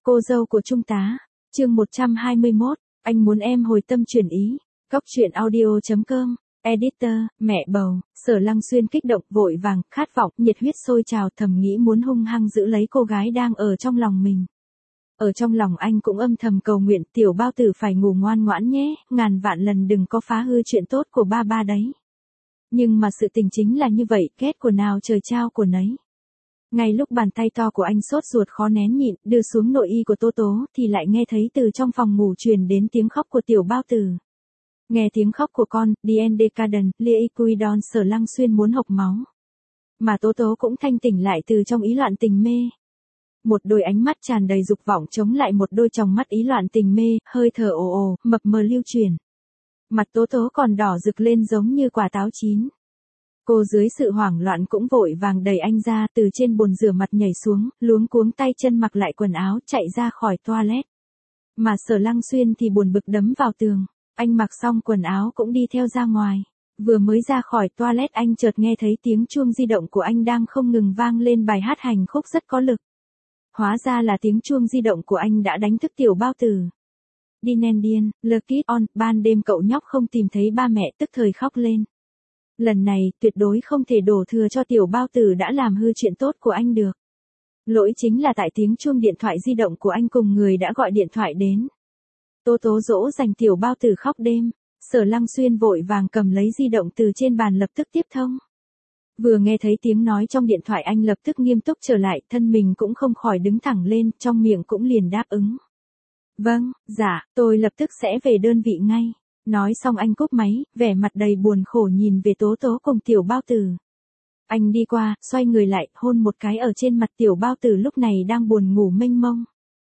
Cô dâu của Trung tá, chương 121, anh muốn em hồi tâm chuyển ý. Góc truyện audio.com, editor, mẹ bầu, Sở Lăng Xuyên kích động, vội vàng, khát vọng, nhiệt huyết sôi trào, thầm nghĩ muốn hung hăng giữ lấy cô gái đang ở trong lòng mình. Ở trong lòng anh cũng âm thầm cầu nguyện tiểu bao tử phải ngủ ngoan ngoãn nhé, ngàn vạn lần đừng có phá hư chuyện tốt của ba ba đấy. Nhưng mà sự tình chính là như vậy, kết của nào trời trao của nấy. Ngay lúc bàn tay to của anh sốt ruột khó nén nhịn, đưa xuống nội y của Tố Tố, thì lại nghe thấy từ trong phòng ngủ truyền đến tiếng khóc của tiểu bao tử. Nghe tiếng khóc của con, Dien Decadent, Liquidon, Sở Lăng Xuyên muốn hộc máu. Mà Tố Tố cũng thanh tỉnh lại từ trong ý loạn tình mê. Một đôi ánh mắt tràn đầy dục vọng chống lại một đôi tròng mắt ý loạn tình mê, hơi thở ồ ồ, mập mờ lưu truyền. Mặt Tố Tố còn đỏ rực lên giống như quả táo chín. Cô dưới sự hoảng loạn cũng vội vàng đẩy anh ra, từ trên bồn rửa mặt nhảy xuống, luống cuống tay chân mặc lại quần áo, chạy ra khỏi toilet. Mà Sở Lăng Xuyên thì buồn bực đấm vào tường. Anh mặc xong quần áo cũng đi theo ra ngoài. Vừa mới ra khỏi toilet anh chợt nghe thấy tiếng chuông di động của anh đang không ngừng vang lên bài hát hành khúc rất có lực. Hóa ra là tiếng chuông di động của anh đã đánh thức tiểu bao tử. Dinendian, Le Kid On, ban đêm cậu nhóc không tìm thấy ba mẹ tức thời khóc lên. Lần này, tuyệt đối không thể đổ thừa cho tiểu bao tử đã làm hư chuyện tốt của anh được. Lỗi chính là tại tiếng chuông điện thoại di động của anh cùng người đã gọi điện thoại đến. Tố Tố dỗ dành tiểu bao tử khóc đêm, Sở Lăng Xuyên vội vàng cầm lấy di động từ trên bàn lập tức tiếp thông. Vừa nghe thấy tiếng nói trong điện thoại anh lập tức nghiêm túc trở lại, thân mình cũng không khỏi đứng thẳng lên, trong miệng cũng liền đáp ứng. Vâng, dạ, tôi lập tức sẽ về đơn vị ngay. Nói xong anh cúp máy, vẻ mặt đầy buồn khổ nhìn về Tố Tố cùng tiểu bao tử. Anh đi qua, xoay người lại, hôn một cái ở trên mặt tiểu bao tử lúc này đang buồn ngủ mênh mông.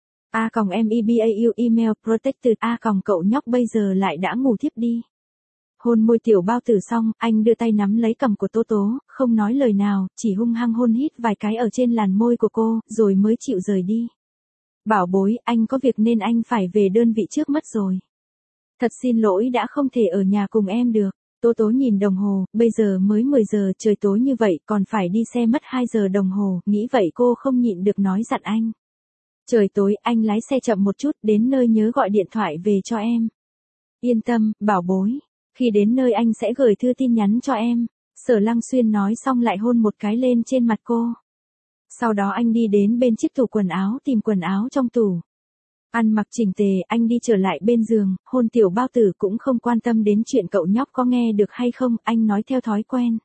@mebau email protected cậu nhóc bây giờ lại đã ngủ thiếp đi. Hôn môi tiểu bao tử xong, anh đưa tay nắm lấy cằm của Tố Tố, không nói lời nào, chỉ hung hăng hôn hít vài cái ở trên làn môi của cô, rồi mới chịu rời đi. Bảo bối, anh có việc nên anh phải về đơn vị trước mất rồi. Thật xin lỗi đã không thể ở nhà cùng em được. Tố Tố nhìn đồng hồ, bây giờ mới 10 giờ, trời tối như vậy, còn phải đi xe mất 2 giờ đồng hồ, nghĩ vậy cô không nhịn được nói dặn anh. Trời tối, anh lái xe chậm một chút, đến nơi nhớ gọi điện thoại về cho em. Yên tâm, bảo bối. Khi đến nơi anh sẽ gửi thư tin nhắn cho em. Sở Lăng Xuyên nói xong lại hôn một cái lên trên mặt cô. Sau đó anh đi đến bên chiếc tủ quần áo tìm quần áo trong tủ. Ăn mặc chỉnh tề, anh đi trở lại bên giường, hôn tiểu bao tử cũng không quan tâm đến chuyện cậu nhóc có nghe được hay không, anh nói theo thói quen.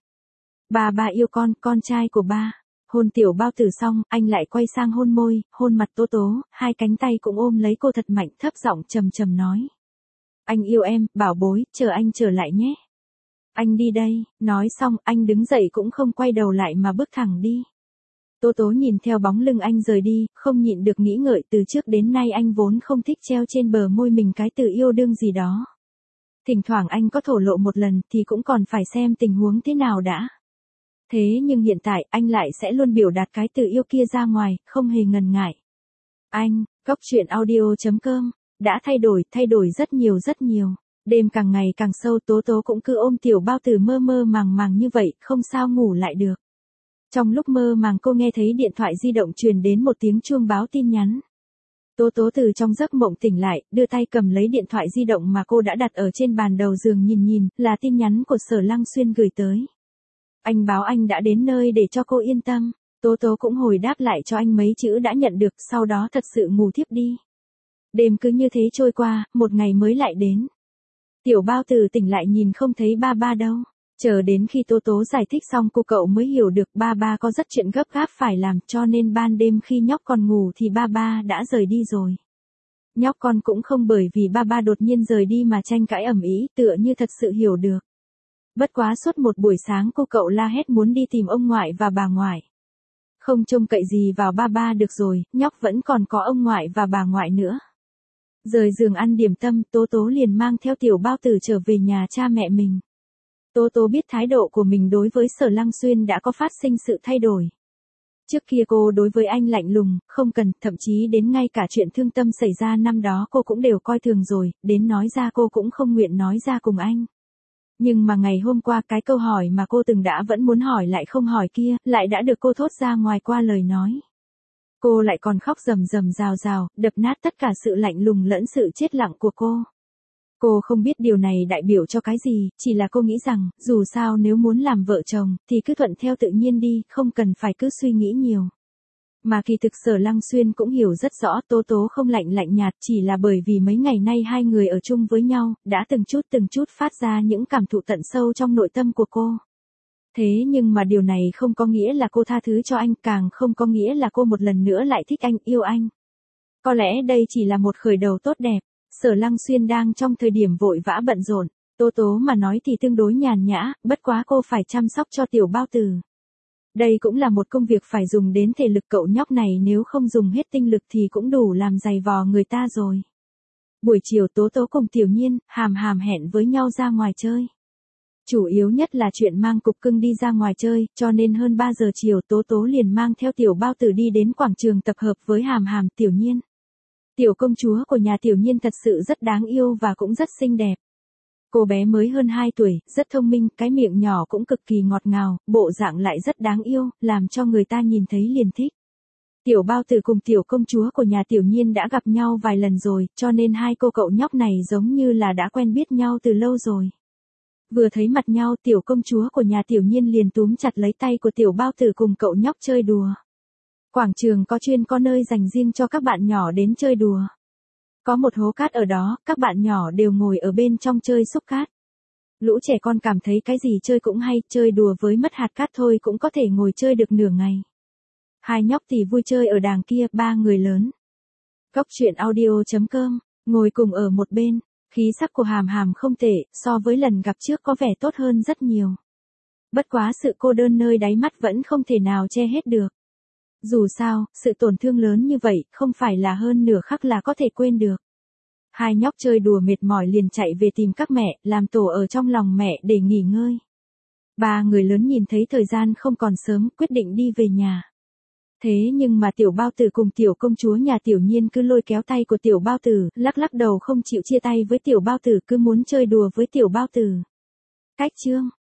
Ba yêu con trai của ba. Hôn tiểu bao tử xong, anh lại quay sang hôn môi, hôn mặt Tố Tố, hai cánh tay cũng ôm lấy cô thật mạnh, thấp giọng trầm trầm nói. Anh yêu em, bảo bối, chờ anh trở lại nhé. Anh đi đây, nói xong, anh đứng dậy cũng không quay đầu lại mà bước thẳng đi. Tố Tố nhìn theo bóng lưng anh rời đi, không nhịn được nghĩ ngợi từ trước đến nay anh vốn không thích treo trên bờ môi mình cái từ yêu đương gì đó. Thỉnh thoảng anh có thổ lộ một lần thì cũng còn phải xem tình huống thế nào đã. Thế nhưng hiện tại anh lại sẽ luôn biểu đạt cái từ yêu kia ra ngoài, không hề ngần ngại. Anh, góc truyện audio.com, đã thay đổi rất nhiều. Đêm càng ngày càng sâu Tố Tố cũng cứ ôm tiểu bao tử mơ mơ màng như vậy, không sao ngủ lại được. Trong lúc mơ màng cô nghe thấy điện thoại di động truyền đến một tiếng chuông báo tin nhắn. Tố Tố từ trong giấc mộng tỉnh lại, đưa tay cầm lấy điện thoại di động mà cô đã đặt ở trên bàn đầu giường nhìn, là tin nhắn của Sở Lăng Xuyên gửi tới. Anh báo anh đã đến nơi để cho cô yên tâm. Tố Tố cũng hồi đáp lại cho anh mấy chữ đã nhận được, sau đó thật sự ngủ thiếp đi. Đêm cứ như thế trôi qua, một ngày mới lại đến. Tiểu bao tử tỉnh lại nhìn không thấy ba ba đâu. Chờ đến khi Tố Tố giải thích xong cậu mới hiểu được ba ba có rất chuyện gấp gáp phải làm, cho nên ban đêm khi nhóc còn ngủ thì ba ba đã rời đi rồi. Nhóc con cũng không bởi vì ba ba đột nhiên rời đi mà tranh cãi ầm ĩ, tựa như thật sự hiểu được. Bất quá suốt một buổi sáng cậu la hét muốn đi tìm ông ngoại và bà ngoại. Không trông cậy gì vào ba ba được rồi, nhóc vẫn còn có ông ngoại và bà ngoại nữa. Rời giường ăn điểm tâm, Tố Tố liền mang theo tiểu bao tử trở về nhà cha mẹ mình. Tố Tố biết thái độ của mình đối với Sở Lăng Xuyên đã có phát sinh sự thay đổi. Trước kia cô đối với anh lạnh lùng, không cần, thậm chí đến ngay cả chuyện thương tâm xảy ra năm đó cô cũng đều coi thường rồi, đến nói ra cô cũng không nguyện nói ra cùng anh. Nhưng mà ngày hôm qua cái câu hỏi mà cô từng đã vẫn muốn hỏi lại không hỏi kia, lại đã được cô thốt ra ngoài qua lời nói. Cô lại còn khóc rầm rầm rào rào, đập nát tất cả sự lạnh lùng lẫn sự chết lặng của cô. Cô không biết điều này đại biểu cho cái gì, chỉ là cô nghĩ rằng, dù sao nếu muốn làm vợ chồng, thì cứ thuận theo tự nhiên đi, không cần phải cứ suy nghĩ nhiều. Mà kỳ thực Sở Lăng Xuyên cũng hiểu rất rõ Tố Tố không lạnh nhạt chỉ là bởi vì mấy ngày nay hai người ở chung với nhau, đã từng chút phát ra những cảm thụ tận sâu trong nội tâm của cô. Thế nhưng mà điều này không có nghĩa là cô tha thứ cho anh, càng không có nghĩa là cô một lần nữa lại thích anh, yêu anh. Có lẽ đây chỉ là một khởi đầu tốt đẹp. Sở Lăng Xuyên đang trong thời điểm vội vã bận rộn, Tố Tố mà nói thì tương đối nhàn nhã, bất quá cô phải chăm sóc cho tiểu bao tử. Đây cũng là một công việc phải dùng đến thể lực cậu nhóc này, nếu không dùng hết tinh lực thì cũng đủ làm dày vò người ta rồi. Buổi chiều Tố Tố cùng Tiểu Nhiên, Hàm Hàm hẹn với nhau ra ngoài chơi. Chủ yếu nhất là chuyện mang cục cưng đi ra ngoài chơi, cho nên hơn 3 giờ chiều Tố Tố liền mang theo tiểu bao tử đi đến quảng trường tập hợp với Hàm Hàm, Tiểu Nhiên. Tiểu công chúa của nhà Tiểu Nhiên thật sự rất đáng yêu và cũng rất xinh đẹp. Cô bé mới hơn 2 tuổi, rất thông minh, cái miệng nhỏ cũng cực kỳ ngọt ngào, bộ dạng lại rất đáng yêu, làm cho người ta nhìn thấy liền thích. Tiểu bao tử cùng tiểu công chúa của nhà Tiểu Nhiên đã gặp nhau vài lần rồi, cho nên hai cô cậu nhóc này giống như là đã quen biết nhau từ lâu rồi. Vừa thấy mặt nhau, tiểu công chúa của nhà Tiểu Nhiên liền túm chặt lấy tay của tiểu bao tử cùng cậu nhóc chơi đùa. Quảng trường có nơi dành riêng cho các bạn nhỏ đến chơi đùa. Có một hố cát ở đó, các bạn nhỏ đều ngồi ở bên trong chơi xúc cát. Lũ trẻ con cảm thấy cái gì chơi cũng hay, chơi đùa với mất hạt cát thôi cũng có thể ngồi chơi được nửa ngày. Hai nhóc thì vui chơi ở đàng kia, ba người lớn. Góc truyện audio.com, ngồi cùng ở một bên, khí sắc của Hàm Hàm không tệ, so với lần gặp trước có vẻ tốt hơn rất nhiều. Bất quá sự cô đơn nơi đáy mắt vẫn không thể nào che hết được. Dù sao, sự tổn thương lớn như vậy, không phải là hơn nửa khắc là có thể quên được. Hai nhóc chơi đùa mệt mỏi liền chạy về tìm các mẹ, làm tổ ở trong lòng mẹ để nghỉ ngơi. Ba người lớn nhìn thấy thời gian không còn sớm, quyết định đi về nhà. Thế nhưng mà tiểu bao tử cùng tiểu công chúa nhà Tiểu Nhiên cứ lôi kéo tay của tiểu bao tử, lắc đầu không chịu chia tay với tiểu bao tử, cứ muốn chơi đùa với tiểu bao tử. Cách chương